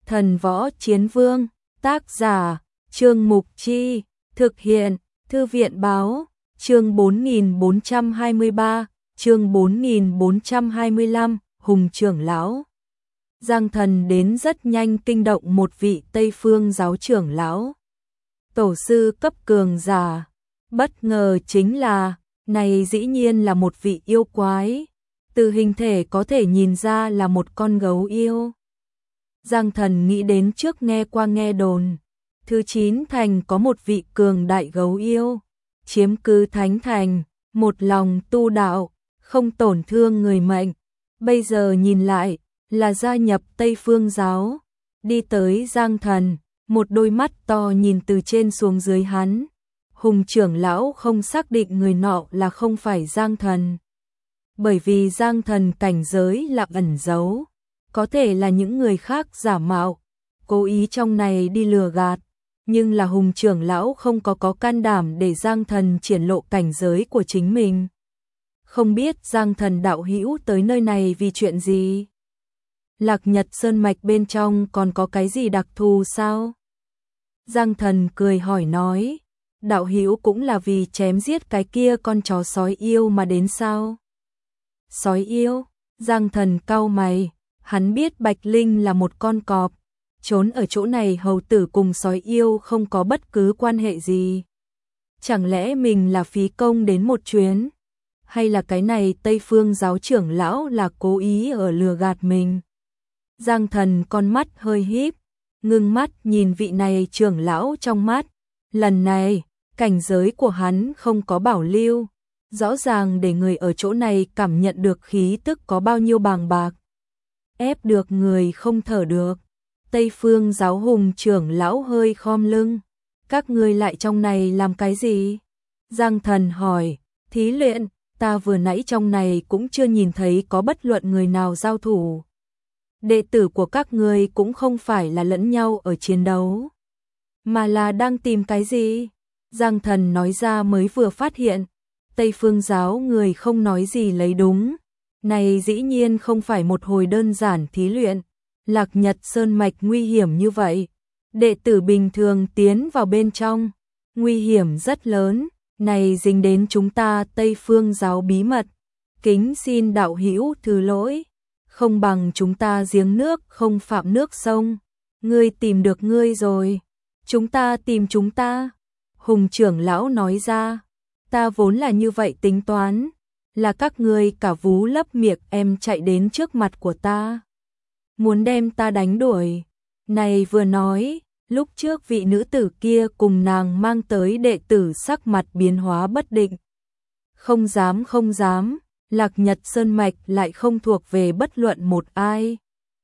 Thần Võ Chiến Vương, tác giả, Trương Mục Chi, thực hiện, Thư viện báo, chương 4423, chương 4425, Hùng trưởng lão. Giang Thần đến rất nhanh kinh động một vị Tây Phương giáo trưởng lão. Tổ sư cấp cường giả, bất ngờ chính là, này dĩ nhiên là một vị yêu quái, từ hình thể có thể nhìn ra là một con gấu yêu. Giang Thần nghĩ đến trước nghe qua nghe đồn, thứ 9 thành có một vị cường đại gấu yêu, chiếm cứ thánh thành, một lòng tu đạo, không tổn thương người mệnh. Bây giờ nhìn lại, là gia nhập Tây Phương giáo, đi tới Giang Thần, một đôi mắt to nhìn từ trên xuống dưới hắn. Hùng trưởng lão không xác định người nọ là không phải Giang Thần, bởi vì Giang Thần cảnh giới là ẩn giấu, có thể là những người khác giả mạo, cố ý trong này đi lừa gạt, nhưng là Hùng trưởng lão không có can đảm để Giang Thần triển lộ cảnh giới của chính mình. Không biết Giang Thần đạo hữu tới nơi này vì chuyện gì? Lạc Nhật Sơn Mạch bên trong còn có cái gì đặc thù sao? Giang Thần cười hỏi nói, đạo hữu cũng là vì chém giết cái kia con chó sói yêu mà đến sao? Sói yêu? Giang Thần cau mày, hắn biết Bạch Linh là một con cọp, trốn ở chỗ này hầu tử cùng sói yêu không có bất cứ quan hệ gì. Chẳng lẽ mình là phí công đến một chuyến? Hay là cái này Tây Phương giáo trưởng lão là cố ý ở lừa gạt mình? Giang Thần con mắt hơi híp, ngưng mắt nhìn vị này trưởng lão trong mắt. Lần này, cảnh giới của hắn không có bảo lưu, rõ ràng để người ở chỗ này cảm nhận được khí tức có bao nhiêu bàng bạc. Ép được người không thở được. Tây Phương giáo Hùng trưởng lão hơi khom lưng. Các ngươi lại trong này làm cái gì? Giang Thần hỏi, thí luyện, ta vừa nãy trong này cũng chưa nhìn thấy có bất luận người nào giao thủ. Đệ tử của các ngươi cũng không phải là lẫn nhau ở chiến đấu, mà là đang tìm cái gì? Giang Thần nói ra mới vừa phát hiện, Tây Phương giáo người không nói gì lấy đúng. Này dĩ nhiên không phải một hồi đơn giản thí luyện, Lạc Nhật Sơn Mạch nguy hiểm như vậy. Đệ tử bình thường tiến vào bên trong, nguy hiểm rất lớn, này dính đến chúng ta Tây Phương giáo bí mật. Kính xin đạo hữu thứ lỗi, không bằng chúng ta giếng nước không phạm nước sông. Ngươi tìm được ngươi rồi, chúng ta tìm chúng ta. Hùng trưởng lão nói ra, ta vốn là như vậy tính toán, là các ngươi cả vú lấp miệng em chạy đến trước mặt của ta, muốn đem ta đánh đuổi. Này vừa nói, lúc trước vị nữ tử kia cùng nàng mang tới đệ tử sắc mặt biến hóa bất định. Không dám không dám, Lạc Nhật Sơn Mạch lại không thuộc về bất luận một ai.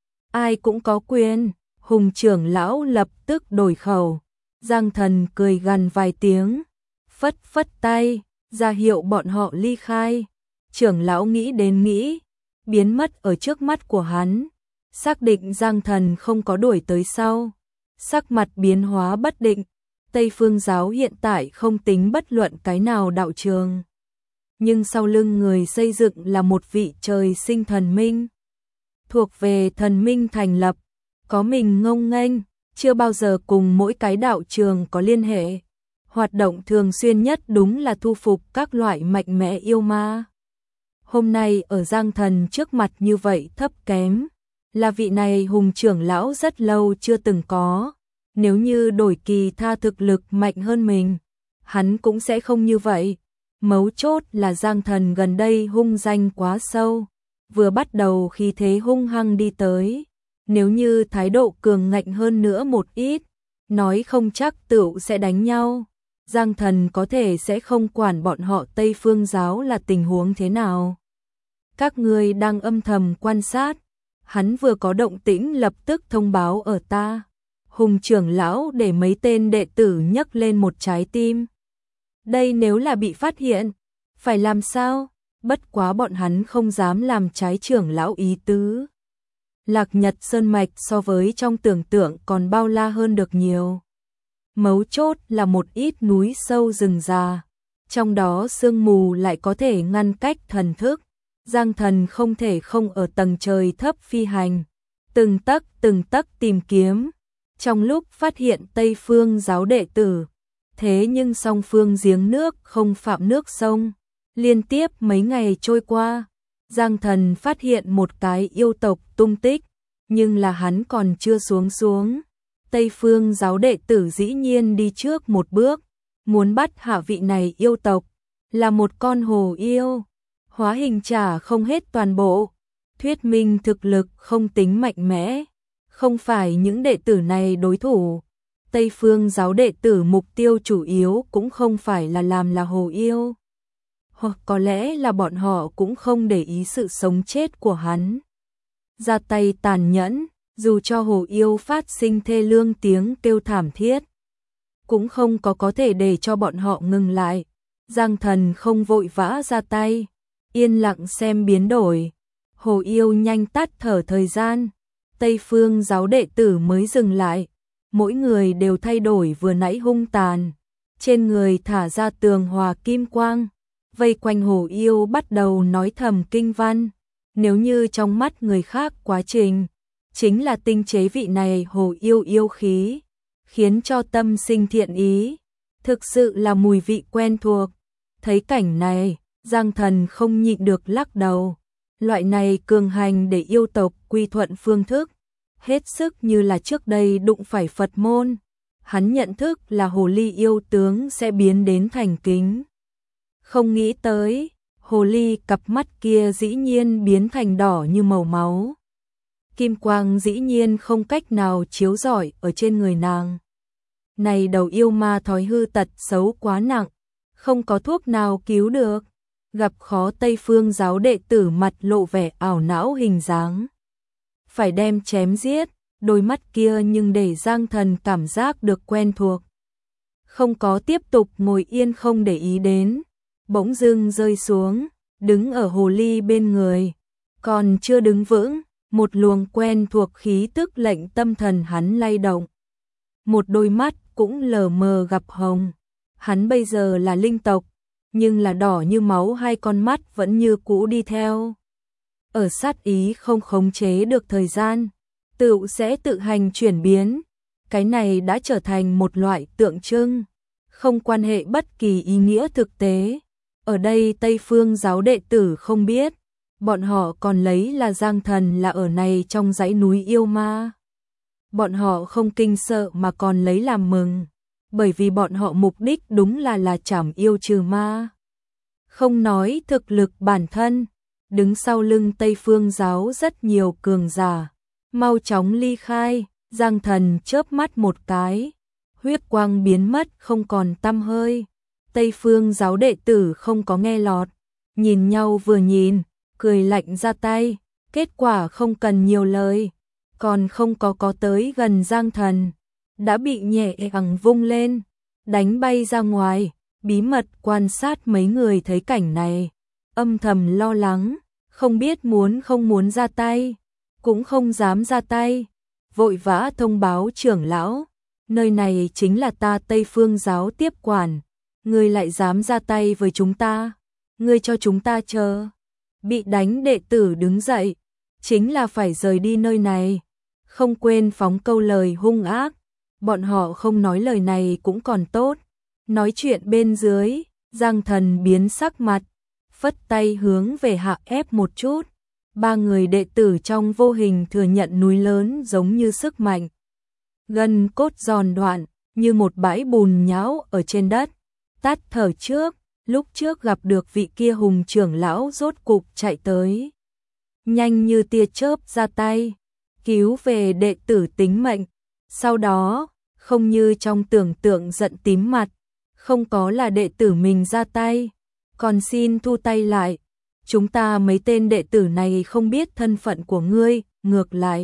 Ai cũng có quyền. Hùng trưởng lão lập tức đổi khẩu. Giang Thần cười gằn vài tiếng, phất phất tay, ra hiệu bọn họ ly khai. Trưởng lão nghĩ đến nghĩ, biến mất ở trước mắt của hắn, xác định Giang Thần không có đuổi tới sau. Sắc mặt biến hóa bất định, Tây Phương giáo hiện tại không tính bất luận cái nào đạo trường. Nhưng sau lưng người xây dựng là một vị trời sinh thần minh, thuộc về thần minh thành lập, có mình ngông nghênh, chưa bao giờ cùng mỗi cái đạo trường có liên hệ. Hoạt động thường xuyên nhất đúng là thu phục các loại mạnh mẽ yêu ma. Hôm nay ở Giang Thần trước mặt như vậy thấp kém, là vị này Hùng trưởng lão rất lâu chưa từng có. Nếu như đổi kỳ tha thực lực mạnh hơn mình, hắn cũng sẽ không như vậy. Mấu chốt là Giang Thần gần đây hung danh quá sâu, vừa bắt đầu khi thế hung hăng đi tới. Nếu như thái độ cường ngạnh hơn nữa một ít, nói không chắc tựu sẽ đánh nhau. Giang Thần có thể sẽ không quản bọn họ Tây Phương giáo là tình huống thế nào. Các ngươi đang âm thầm quan sát, hắn vừa có động tĩnh lập tức thông báo ở ta. Hùng trưởng lão để mấy tên đệ tử nhấc lên một trái tim. Đây nếu là bị phát hiện, phải làm sao? Bất quá bọn hắn không dám làm trái trưởng lão ý tứ. Lạc Nhật Sơn Mạch so với trong tưởng tượng còn bao la hơn được nhiều. Mấu chốt là một ít núi sâu rừng già, trong đó sương mù lại có thể ngăn cách thần thức. Giang Thần không thể không ở tầng trời thấp phi hành, từng tấc tìm kiếm. Trong lúc phát hiện Tây Phương giáo đệ tử, thế nhưng song phương giếng nước không phạm nước sông. Liên tiếp mấy ngày trôi qua, Giang Thần phát hiện một cái yêu tộc tung tích, nhưng là hắn còn chưa xuống. Tây Phương giáo đệ tử dĩ nhiên đi trước một bước, muốn bắt hạ vị này yêu tộc, là một con hồ yêu, hóa hình trả không hết toàn bộ, thuyết minh thực lực không tính mạnh mẽ, không phải những đệ tử này đối thủ. Tây Phương giáo đệ tử mục tiêu chủ yếu cũng không phải là làm là hồ yêu, hoặc có lẽ là bọn họ cũng không để ý sự sống chết của hắn. Ra tay tàn nhẫn, dù cho hồ yêu phát sinh thê lương tiếng kêu thảm thiết, cũng không có thể để cho bọn họ ngừng lại. Giang Thần không vội vã ra tay, yên lặng xem biến đổi. Hồ yêu nhanh tắt thở thời gian, Tây Phương giáo đệ tử mới dừng lại. Mỗi người đều thay đổi vừa nãy hung tàn, trên người thả ra tường hòa kim quang, vây quanh hồ yêu bắt đầu nói thầm kinh văn. Nếu như trong mắt người khác quá trình chính là tinh chế vị này hồ yêu yêu khí, khiến cho tâm sinh thiện ý, thực sự là mùi vị quen thuộc. Thấy cảnh này, Giang Thần không nhịn được lắc đầu. Loại này cường hành để yêu tộc quy thuận phương thức, hết sức như là trước đây đụng phải Phật môn. Hắn nhận thức là hồ ly yêu tướng sẽ biến đến thành kính. Không nghĩ tới, hồ ly cặp mắt kia dĩ nhiên biến thành đỏ như màu máu. Kim quang dĩ nhiên không cách nào chiếu rọi ở trên người nàng. Này đầu yêu ma thói hư tật xấu quá nặng, không có thuốc nào cứu được. Gặp khó Tây Phương giáo đệ tử mặt lộ vẻ ảo não hình dáng. Phải đem chém giết, đôi mắt kia nhưng để Giang Thần cảm giác được quen thuộc. Không có tiếp tục ngồi yên không để ý đến, bỗng dưng rơi xuống, đứng ở hồ ly bên người. Còn chưa đứng vững, một luồng quen thuộc khí tức lệnh tâm thần hắn lay động. Một đôi mắt cũng lờ mờ gặp hồng. Hắn bây giờ là linh tộc, nhưng là đỏ như máu, hai con mắt vẫn như cũ đi theo. Ở sát ý không khống chế được thời gian, tựu sẽ tự hành chuyển biến. Cái này đã trở thành một loại tượng trưng, không quan hệ bất kỳ ý nghĩa thực tế. Ở đây Tây Phương giáo đệ tử không biết, bọn họ còn lấy là Giang Thần là ở này trong dãy núi yêu ma. Bọn họ không kinh sợ mà còn lấy làm mừng, bởi vì bọn họ mục đích đúng là trảm yêu trừ ma. Không nói thực lực bản thân, đứng sau lưng Tây Phương giáo rất nhiều cường giả, mau chóng ly khai. Giang Thần chớp mắt một cái, huyết quang biến mất không còn tăm hơi. Tây Phương giáo đệ tử không có nghe lọt, nhìn nhau vừa nhìn, cười lạnh ra tay. Kết quả không cần nhiều lời, còn không có tới gần Giang Thần, đã bị nhẹ nhàng vung lên, đánh bay ra ngoài. Bí mật quan sát mấy người thấy cảnh này, âm thầm lo lắng, không biết không muốn ra tay, cũng không dám ra tay, vội vã thông báo trưởng lão, nơi này chính là ta Tây Phương giáo tiếp quản, ngươi lại dám ra tay với chúng ta, ngươi cho chúng ta chờ. Bị đánh đệ tử đứng dậy, chính là phải rời đi nơi này, không quên phóng câu lời hung ác. Bọn họ không nói lời này cũng còn tốt, nói chuyện bên dưới, Giang Thần biến sắc mặt, phất tay hướng về hạ ép một chút. Ba người đệ tử trong vô hình thừa nhận núi lớn giống như sức mạnh. Gân cốt giòn đoạn, như một bãi bùn nhão ở trên đất. Tắt thở trước, lúc trước gặp được vị kia hùng trưởng lão rốt cục chạy tới. Nhanh như tia chớp ra tay, cứu về đệ tử tính mệnh. Sau đó, không như trong tưởng tượng giận tím mặt, không có là đệ tử mình ra tay, còn xin thu tay lại. Chúng ta mấy tên đệ tử này không biết thân phận của ngươi, ngược lại.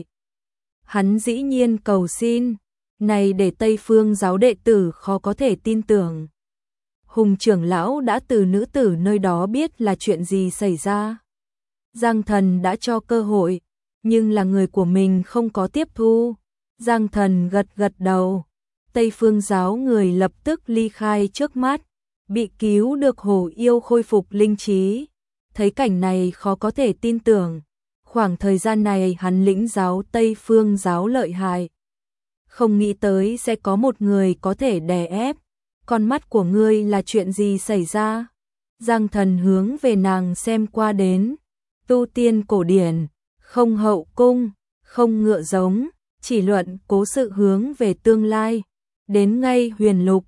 Hắn dĩ nhiên cầu xin, này để Tây Phương giáo đệ tử khó có thể tin tưởng. Hùng trưởng lão đã từ nữ tử nơi đó biết là chuyện gì xảy ra. Giang Thần đã cho cơ hội, nhưng là người của mình không có tiếp thu. Giang Thần gật đầu. Tây Phương giáo người lập tức ly khai trước mắt, bị cứu được hồ yêu khôi phục linh trí. Thấy cảnh này khó có thể tin tưởng, Khoảng thời gian này hắn lĩnh giáo Tây Phương giáo lợi hại. Không nghĩ tới sẽ có một người có thể đè ép. Con mắt của ngươi là chuyện gì xảy ra? Giang Thần hướng về nàng xem qua đến. Tu tiên cổ điển, không hậu cung, không ngựa giống, chỉ luận cố sự hướng về tương lai. Đến ngay huyền lục,